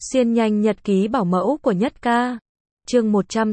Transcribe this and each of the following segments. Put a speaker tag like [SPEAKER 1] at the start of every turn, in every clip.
[SPEAKER 1] Xuyên nhanh nhật ký bảo mẫu của Nhất Ca. Chương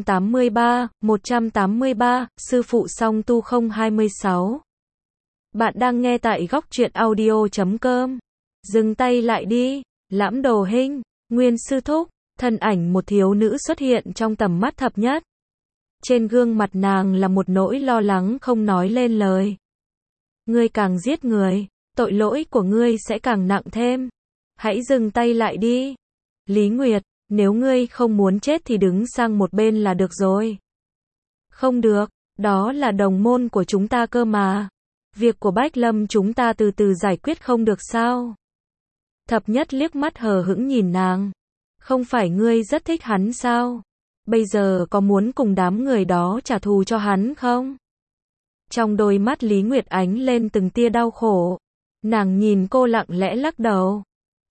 [SPEAKER 1] 183, sư phụ song tu 026. Bạn đang nghe tại góc truyện audio.com. Dừng tay lại đi, Lãm Đồ Hinh, Nguyên sư thúc, thân ảnh một thiếu nữ xuất hiện trong tầm mắt Thập Nhất. Trên gương mặt nàng là một nỗi lo lắng không nói lên lời. Ngươi càng giết người, tội lỗi của ngươi sẽ càng nặng thêm. Hãy dừng tay lại đi. Lý Nguyệt, nếu ngươi không muốn chết thì đứng sang một bên là được rồi. Không được, đó là đồng môn của chúng ta cơ mà. Việc của Bách Lâm chúng ta từ từ giải quyết không được sao? Thập Nhất liếc mắt hờ hững nhìn nàng. Không phải ngươi rất thích hắn sao? Bây giờ có muốn cùng đám người đó trả thù cho hắn không? Trong đôi mắt Lý Nguyệt ánh lên từng tia đau khổ. Nàng nhìn cô lặng lẽ lắc đầu.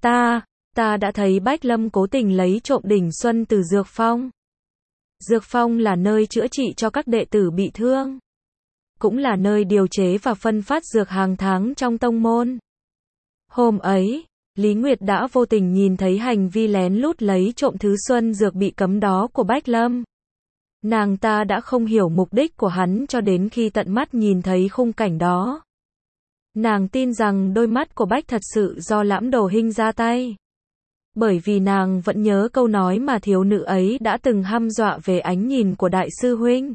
[SPEAKER 1] Ta đã thấy Bách Lâm cố tình lấy trộm đỉnh xuân từ Dược Phong. Dược Phong là nơi chữa trị cho các đệ tử bị thương. Cũng là nơi điều chế và phân phát dược hàng tháng trong tông môn. Hôm ấy, Lý Nguyệt đã vô tình nhìn thấy hành vi lén lút lấy trộm thứ xuân dược bị cấm đó của Bách Lâm. Nàng ta đã không hiểu mục đích của hắn cho đến khi tận mắt nhìn thấy khung cảnh đó. Nàng tin rằng đôi mắt của Bách thật sự do Lãm Đồ Hinh ra tay. Bởi vì nàng vẫn nhớ câu nói mà thiếu nữ ấy đã từng hăm dọa về ánh nhìn của đại sư huynh.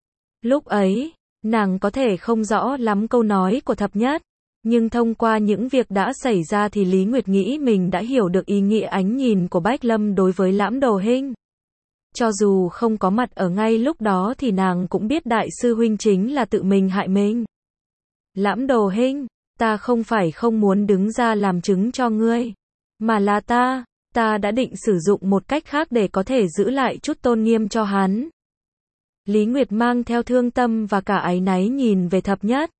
[SPEAKER 1] Lúc ấy, nàng có thể không rõ lắm câu nói của Thập Nhất, nhưng thông qua những việc đã xảy ra thì Lý Nguyệt nghĩ mình đã hiểu được ý nghĩa ánh nhìn của Bách Lâm đối với Lãm Đồ Hinh. Cho dù không có mặt ở ngay lúc đó thì nàng cũng biết đại sư huynh chính là tự mình hại mình. Lãm Đồ Hinh, ta không phải không muốn đứng ra làm chứng cho ngươi, mà là ta đã định sử dụng một cách khác để có thể giữ lại chút tôn nghiêm cho hắn. Lý Nguyệt mang theo thương tâm và cả áy náy nhìn về Thập Nhất.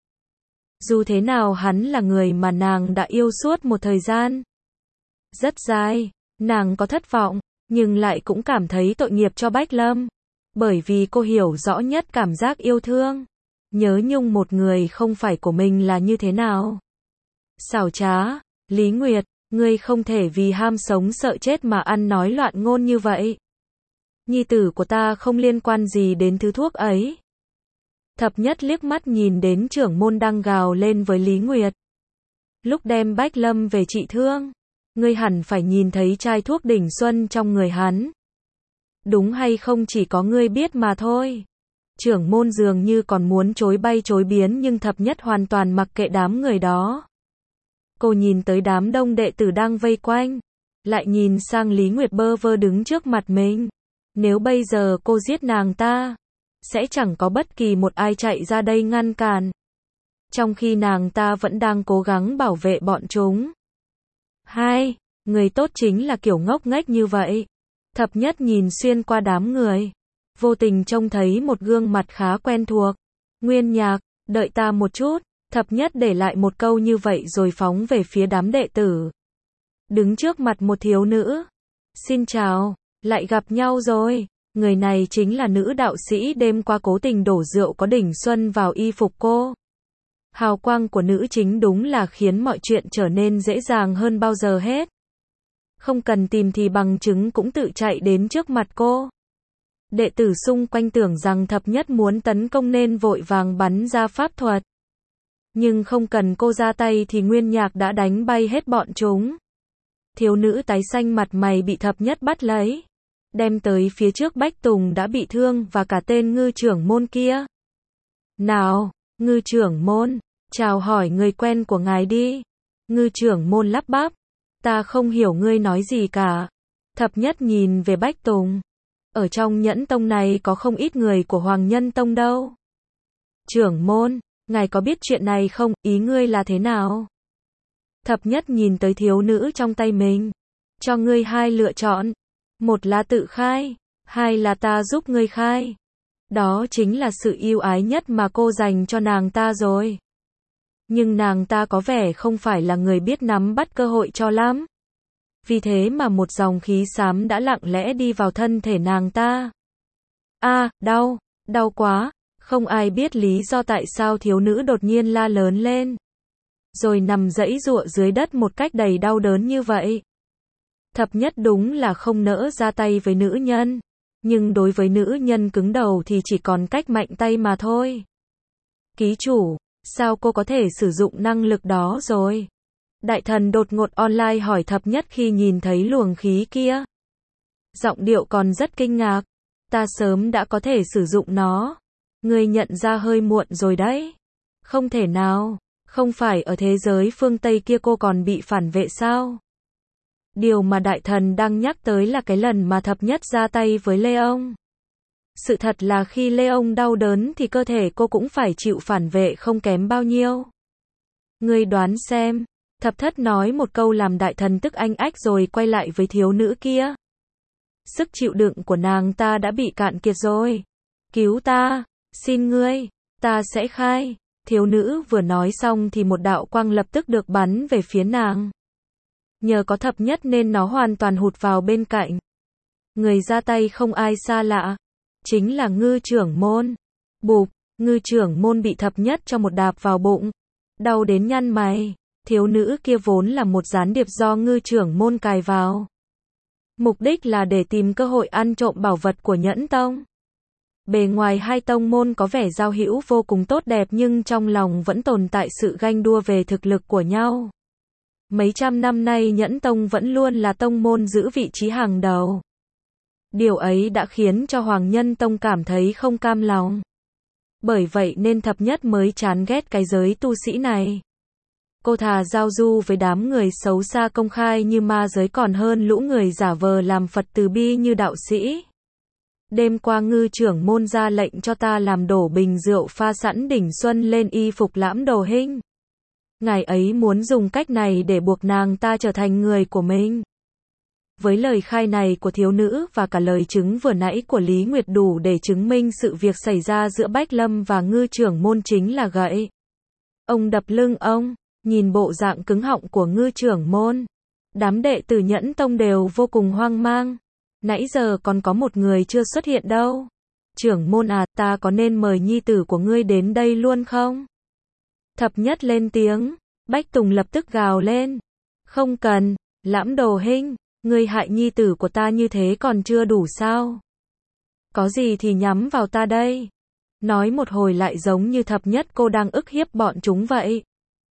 [SPEAKER 1] Dù thế nào hắn là người mà nàng đã yêu suốt một thời gian rất dài, nàng có thất vọng, nhưng lại cũng cảm thấy tội nghiệp cho Bách Lâm. Bởi vì cô hiểu rõ nhất cảm giác yêu thương, nhớ nhung một người không phải của mình là như thế nào. Xảo trá, Lý Nguyệt, ngươi không thể vì ham sống sợ chết mà ăn nói loạn ngôn như vậy. Nhi tử của ta không liên quan gì đến thứ thuốc ấy. Thập Nhất liếc mắt nhìn đến trưởng môn đang gào lên với Lý Nguyệt. Lúc đem Bách Lâm về trị thương, ngươi hẳn phải nhìn thấy chai thuốc đỉnh xuân trong người hắn. Đúng hay không chỉ có ngươi biết mà thôi. Trưởng môn dường như còn muốn chối bay chối biến nhưng Thập Nhất hoàn toàn mặc kệ đám người đó. Cô nhìn tới đám đông đệ tử đang vây quanh, lại nhìn sang Lý Nguyệt bơ vơ đứng trước mặt mình. Nếu bây giờ cô giết nàng ta, sẽ chẳng có bất kỳ một ai chạy ra đây ngăn cản. Trong khi nàng ta vẫn đang cố gắng bảo vệ bọn chúng. Người tốt chính là kiểu ngốc nghếch như vậy. Thập Nhất nhìn xuyên qua đám người, vô tình trông thấy một gương mặt khá quen thuộc. Nguyên Nhạc, đợi ta một chút. Thập Nhất để lại một câu như vậy rồi phóng về phía đám đệ tử. Đứng trước mặt một thiếu nữ. Xin chào, lại gặp nhau rồi. Người này chính là nữ đạo sĩ đêm qua cố tình đổ rượu có đỉnh xuân vào y phục cô. Hào quang của nữ chính đúng là khiến mọi chuyện trở nên dễ dàng hơn bao giờ hết. Không cần tìm thì bằng chứng cũng tự chạy đến trước mặt cô. Đệ tử xung quanh tưởng rằng Thập Nhất muốn tấn công nên vội vàng bắn ra pháp thuật. Nhưng không cần cô ra tay thì Nguyên Nhạc đã đánh bay hết bọn chúng. Thiếu nữ tái xanh mặt mày bị Thập Nhất bắt lấy, đem tới phía trước Bách Tùng đã bị thương và cả tên ngư trưởng môn kia. Nào, ngư trưởng môn, chào hỏi người quen của ngài đi. Ngư trưởng môn lắp bắp. Ta không hiểu ngươi nói gì cả. Thập Nhất nhìn về Bách Tùng. Ở trong Nhẫn Tông này có không ít người của Hoàng Nhân Tông đâu. Trưởng môn, ngài có biết chuyện này không, ý ngươi là thế nào? Thập Nhất nhìn tới thiếu nữ trong tay mình. Cho ngươi hai lựa chọn. Một là tự khai, hai là ta giúp ngươi khai. Đó chính là sự yêu ái nhất mà cô dành cho nàng ta rồi. Nhưng nàng ta có vẻ không phải là người biết nắm bắt cơ hội cho lắm. Vì thế mà một dòng khí xám đã lặng lẽ đi vào thân thể nàng ta. Đau quá. Không ai biết lý do tại sao thiếu nữ đột nhiên la lớn lên. Rồi nằm giãy giụa dưới đất một cách đầy đau đớn như vậy. Thập nhất đúng là không nỡ ra tay với nữ nhân. Nhưng đối với nữ nhân cứng đầu thì chỉ còn cách mạnh tay mà thôi. Ký chủ, sao cô có thể sử dụng năng lực đó rồi? Đại thần đột ngột online hỏi thập nhất khi nhìn thấy luồng khí kia. Giọng điệu còn rất kinh ngạc. Ta sớm đã có thể sử dụng nó. Ngươi nhận ra hơi muộn rồi đấy. Không thể nào, không phải ở thế giới phương Tây kia cô còn bị phản vệ sao? Điều mà đại thần đang nhắc tới là cái lần mà thập nhất ra tay với Leon. Sự thật là khi Leon đau đớn thì cơ thể cô cũng phải chịu phản vệ không kém bao nhiêu. Ngươi đoán xem. Thập thất nói một câu làm đại thần tức anh ách rồi quay lại với thiếu nữ kia. Sức chịu đựng của nàng ta đã bị cạn kiệt rồi. Cứu ta, xin ngươi, ta sẽ khai. Thiếu nữ vừa nói xong thì một đạo quang lập tức được bắn về phía nàng. Nhờ có thập nhất nên nó hoàn toàn hụt vào bên cạnh. Người ra tay không ai xa lạ. Chính là Ngư trưởng môn. Bụp, Ngư trưởng môn bị thập nhất cho một đạp vào bụng. Đau đến nhăn mày. Thiếu nữ kia vốn là một gián điệp do Ngư trưởng môn cài vào. Mục đích là để tìm cơ hội ăn trộm bảo vật của Nhẫn Tông. Bề ngoài hai tông môn có vẻ giao hữu vô cùng tốt đẹp nhưng trong lòng vẫn tồn tại sự ganh đua về thực lực của nhau. Mấy trăm năm nay Nhẫn Tông vẫn luôn là tông môn giữ vị trí hàng đầu. Điều ấy đã khiến cho Hoàng Nhân Tông cảm thấy không cam lòng. Bởi vậy nên thập nhất mới chán ghét cái giới tu sĩ này. Cô thà giao du với đám người xấu xa công khai như ma giới còn hơn lũ người giả vờ làm Phật từ bi như đạo sĩ. Đêm qua Ngư trưởng môn ra lệnh cho ta làm đổ bình rượu pha sẵn đỉnh xuân lên y phục Lãm Đồ Hinh. Ngài ấy muốn dùng cách này để buộc nàng ta trở thành người của mình. Với lời khai này của thiếu nữ và cả lời chứng vừa nãy của Lý Nguyệt đủ để chứng minh sự việc xảy ra giữa Bách Lâm và Ngư trưởng môn chính là gậy. Ông đập lưng ông, nhìn bộ dạng cứng họng của Ngư trưởng môn. Đám đệ tử Nhẫn Tông đều vô cùng hoang mang. Nãy giờ còn có một người chưa xuất hiện đâu. Trưởng môn à, ta có nên mời nhi tử của ngươi đến đây luôn không? Thập nhất lên tiếng. Bách Tùng lập tức gào lên. Không cần, Lãm Đồ Hinh, ngươi hại nhi tử của ta như thế còn chưa đủ sao? Có gì thì nhắm vào ta đây? Nói một hồi lại giống như thập nhất cô đang ức hiếp bọn chúng vậy.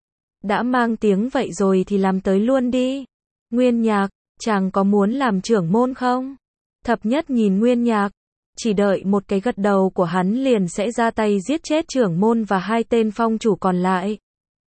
[SPEAKER 1] Đã mang tiếng vậy rồi thì làm tới luôn đi. Nguyên Nhạc, chàng có muốn làm trưởng môn không? Thập nhất nhìn Nguyên Nhạc, chỉ đợi một cái gật đầu của hắn liền sẽ ra tay giết chết trưởng môn và hai tên phong chủ còn lại.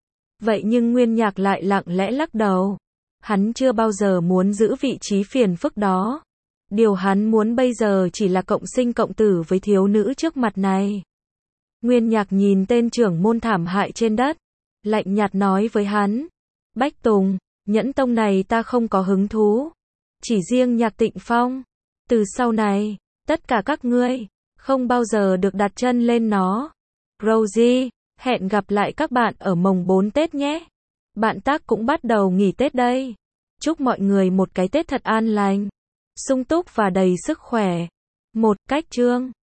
[SPEAKER 1] Vậy nhưng Nguyên Nhạc lại lặng lẽ lắc đầu. Hắn chưa bao giờ muốn giữ vị trí phiền phức đó. Điều hắn muốn bây giờ chỉ là cộng sinh cộng tử với thiếu nữ trước mặt này. Nguyên Nhạc nhìn tên trưởng môn thảm hại trên đất, lạnh nhạt nói với hắn. Bách Tùng, Nhẫn Tông này ta không có hứng thú. Chỉ riêng Nhạc Tịnh Phong. Từ sau này, tất cả các ngươi, không bao giờ được đặt chân lên nó. Rosie, hẹn gặp lại các bạn ở mồng 4 Tết nhé. Bạn tác cũng bắt đầu nghỉ Tết đây. Chúc mọi người một cái Tết thật an lành, sung túc và đầy sức khỏe. Một cách chương